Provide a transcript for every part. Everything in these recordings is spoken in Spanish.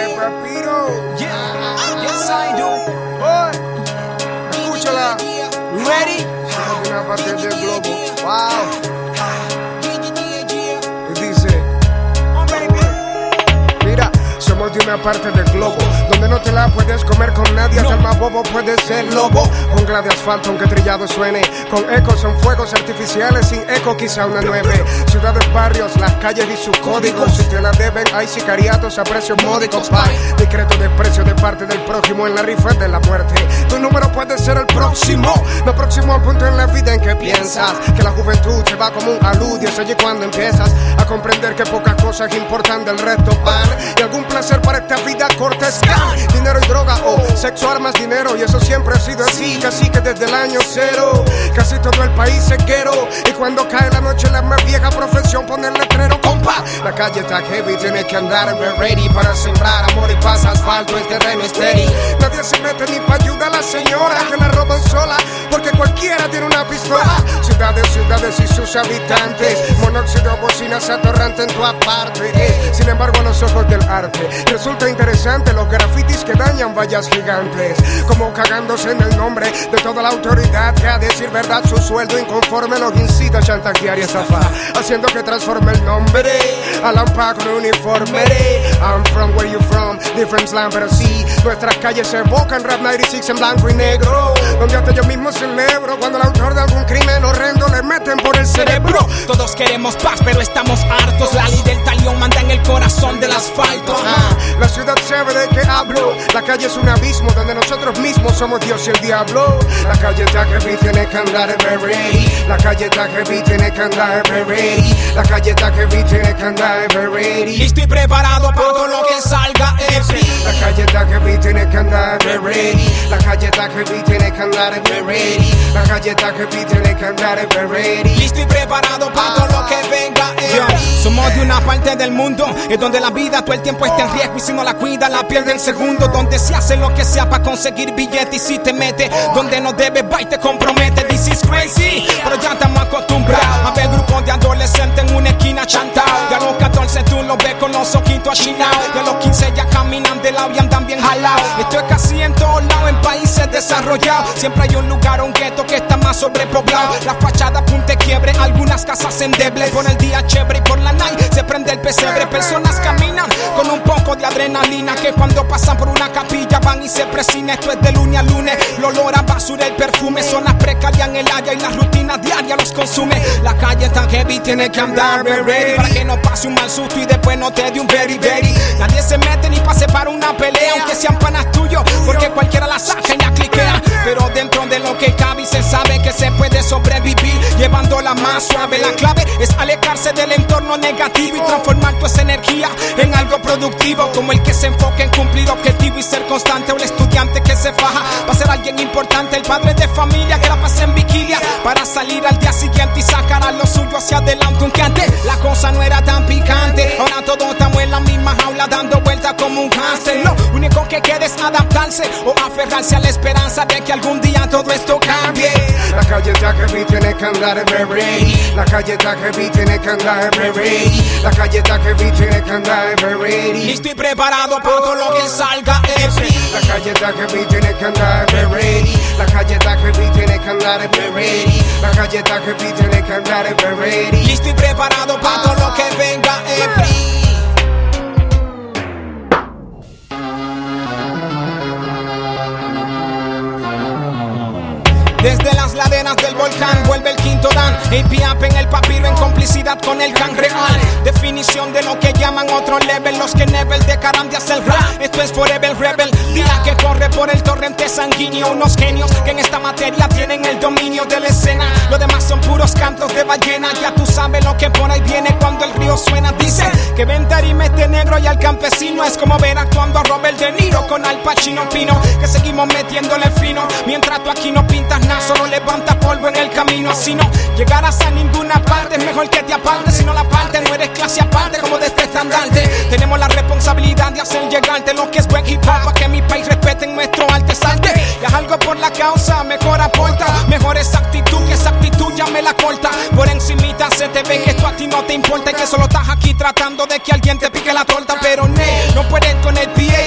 papiro. Yes, I do. Escúchala. Ready? Somos de una parte del globo. Wow. Y dice, mira, somos de una parte del globo donde no te la puedes comer con nadie. Hasta el más bobo puede ser lobo. Jungla de asfalto aunque trillado suene. Con ecos son fuegos artificiales. Sin eco quizá una 9. Ciudades, barrios, las calles y sus códigos. Si te la deben hay sicariatos a precios módicos. Discreto desprecio de parte del prójimo en la rifa de la muerte. Tu número puede ser el próximo. Lo próximo punto en la vida en que piensas que la juventud se va como un aludio. Es allí cuando empiezas a comprender que pocas cosas importan del resto pan. Y algún placer para esta vida corta es dinero y droga o sexo, armas, dinero. Y eso siempre ha sido así, casi que desde el año cero. Casi todo el país es guero. Y cuando cae la noche la más vieja profesión pone el letrero. Compa, la calle está heavy, tienes que andar en ready para sembrar amor y paz, asfalto, el terreno estéril. Nadie se mete ni pa' ayudar a la señora que la roban sola, porque cualquiera tiene una pistola. Ciudades, ciudades y sus habitantes, monóxido, bocinas atorrantes en todas partes. Sin embargo a los ojos del arte resulta interesante los grafitis que dañan vallas gigantes, como cagándose en el nombre de toda la autoridad que a decir verdad su sueldo inconforme los incita a chantajear y estafar, haciendo que transforme el nombre a lampa con uniforme. I'm from where you from, different slang, pero sí, nuestras calles se evocan rap 96 en blanco y negro, donde hasta yo mismo celebro cuando el autor de algún crimen horrendo le meten por el cerebro. Todos queremos paz, pero estamos hartos. La ley del talión manda en el corazón del asfalto. La ciudad sabe de qué hablo. La calle es un abismo donde nosotros mismos somos Dios y el diablo. La calle está heavy, tiene que andar ready. La calle está heavy, tiene que andar ready. La calle está heavy, tiene que andar ready. Y estoy preparado para todo lo que salga. La calle está heavy, tiene que andar ready. La calle está heavy, tiene que andar ready. La calle está heavy, tiene que andar ready. Y estoy preparado para todo lo que venga. Somos de una parte del mundo es donde la vida todo el tiempo está en riesgo y si no la cuida la pierde en segundo. Donde se hace lo que sea para conseguir billetes y si te mete donde no debes va y te compromete. This is crazy, pero ya estamos acostumbrados a ver grupos de adolescentes en una esquina chantados. Y a los 14 tú los ves con los ojitos achinados. Y a los 15 ya caminan de lado y andan bien jalados. Esto es casi en todos lados en países desarrollados. Siempre hay un lugar o un gueto que está más sobrepoblado. Las fachadas punte quiebre, algunas casas endebles. Por el día chévere y por la night se prende el pesebre. Personas caminan con un poco de adrenalina que cuando pasan por una capilla van y se presinan. Esto es de lunes a lunes, el olor a basura, el perfume. Zonas precarian el área y la rutina diaria los consume. La calle está heavy, tiene que andar ready para que no pase un mal susto y después no te dé un very. Nadie se mete ni pase para una pelea, aunque sean panas tuyos, porque cualquiera la saca y la cliquea. Pero dentro de lo que cabe y se sabe que se puede sobrevivir llevándola más suave. La clave es alejarse del entorno negativo y transformar tu esa energía en algo productivo, como el que se enfoca en cumplir objetivo y ser constante, o el estudiante que se faja para ser alguien importante, el padre de familia que la pasa en vigilia para salir al día siguiente y sacar a lo suyo hacia adelante. Aunque antes la cosa no era tan picante, ahora todos estamos en la misma jaula dando vueltas como un hámster. Lo único que queda es adaptarse o aferrarse a la esperanza de que algún día todo esto cambie. La calle está heavy, tiene que andar ready. La calle está heavy, tiene que andar ready. La calle está heavy, tiene que andar ready. Y estoy preparado para todo lo que salga. La calle está heavy, tiene que andar ready. La calle está heavy, tiene que andar ready. La calle está heavy, tiene que andar ready. Y estoy preparado para todo lo que venga. Desde las laderas del volcán vuelve el quinto dan. AP en el papiro en complicidad con el can real. Definición de lo que llaman otro level. Los que nevel dejarán de hacer rap. Esto es Forever Rebel. Día que corre por el torrente sanguíneo. Unos genios que en esta materia tienen el dominio de la escena. Lo demás son puros cantos de ballena. Ya tú sabes lo que por ahí viene cuando el río suena. Dice que ven tarimete negro y al campesino. Es como ver actuando a Robert De Niro con Al Pacino Pino. Que seguimos metiéndole fino. Mientras tú aquí no pintas nada, solo levanta polvo en el camino. Así no llegarás a ninguna parte. Es mejor que te apartes. Si no la parte, no eres clase aparte como de este estandarte. Tenemos la responsabilidad de hacer llegarte lo que es buen hip hop, para que mi país respeten nuestro arte salte. Y haz algo por la causa, mejor aporta. Mejor esa actitud, que esa actitud ya me la corta. Por encimita se te ve que esto a ti no te importa. Y que solo estás aquí tratando de que alguien te pique la torta. Pero no pueden con el PA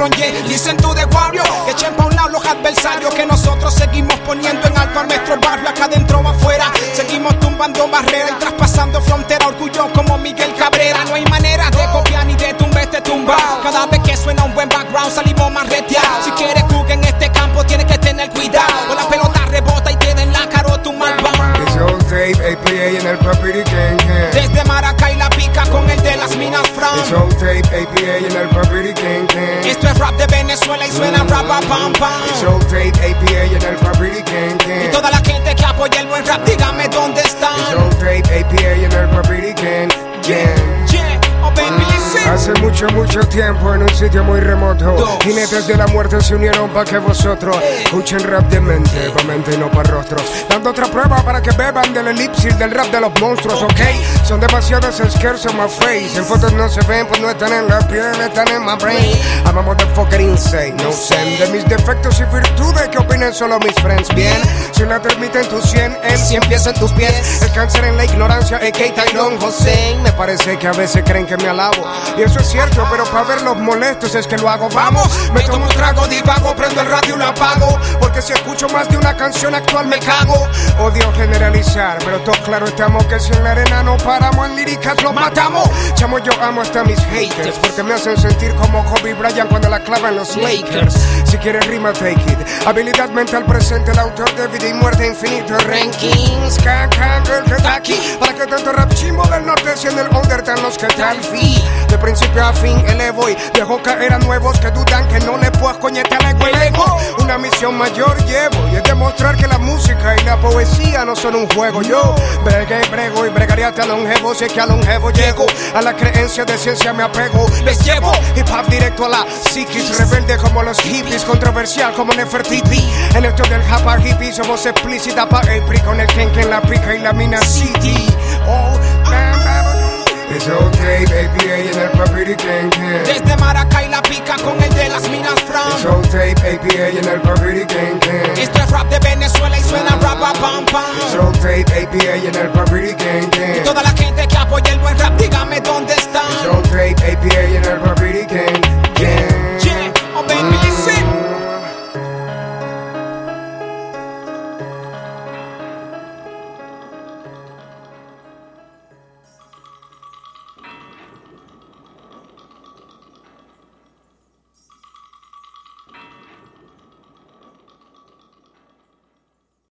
cabrón, yeah. Listen to the warrior, echen pa' un lado los adversarios, que nosotros seguimos poniendo en alto a nuestro barrio, acá adentro o afuera. Seguimos tumbando barreras y traspasando frontera, orgullo como Miguel Cabrera. No hay manera de copiar ni de tumba este tumbao. Cada vez que suena un buen background salimos más reteados. Si quieres jugar en este campo tienes que tener cuidado, o la pelota rebota y queda en la carota un mal bang. It's old tape, APA en el Papiri Gang Gang. Desde Maracay la pica con el de las minas from. It's old tape, APA en el Papiri Gang Gang. Esto es rap de Venezuela y suena rap a pam pam. It's old tape, APA en el Papiri Gang Gang. Y toda la gente que apoya el buen rap, dígame dónde están. It's old tape, APA en el Papiri Gang Gang. Yeah, oh baby, listen. Hace mucho tiempo en un sitio muy remoto, jinetes de la muerte se unieron para que vosotros escuchen rap de mente, pa' mente y no pa' rostros, dando otra prueba para que beban del elipsis del rap de los monstruos, ok. Son demasiados scares on my face, en fotos no se ven, pues no están en la piel, están en my brain. I'm a motherfucker insane, no sé de mis defectos y virtudes que opinen solo mis friends. Bien, si la termita en tus 100, en 100 pies en tus pies. El cáncer en la ignorancia, a.k.a. Tyrone Hussein. Me parece que a veces creen que me alabo, y eso es cierto, pero para verlos molestos es que lo hago. Vamos, me tomo un trago, divago, prendo el radio y lo apago, porque si escucho más de una canción actual me cago. Odio generalizar, pero todos claro estamos que si en la arena no paramos, en líricas los matamos. Chamo, yo amo hasta mis haters, porque me hacen sentir como Kobe Bryant cuando la clavan los Lakers. Si quieres rima, take it. Habilidad mental presente, el autor de vida y muerte infinito. Rankings, girl que está aquí. Para que tanto rap chimbo del norte, si en el under están los que tal fi. De principio a fin elevo y dejo caer a nuevos que dudan que no le puedo coñetar el ego. Una misión mayor llevo y es demostrar que la música y la poesía no son un juego. Yo brego y bregaré hasta longevo, sé que a longevo llego. A la creencia de ciencia me apego, les llevo hip hop directo a la psiquis, rebelde como los hippies, controversial como Nefertiti. En esto del japa hippie somos explícita pa' el pri con el ken en la pica y la mina city. Oh, it's old tape, APA en el Papiri Gang Gang. Desde Maracay la pica con el de las minas from. It's old tape, APA en el Papiri Gang Gang. Esto es rap de Venezuela y suena rap a pam pam. It's old tape, APA en el Papiri Gang Gang. Y toda la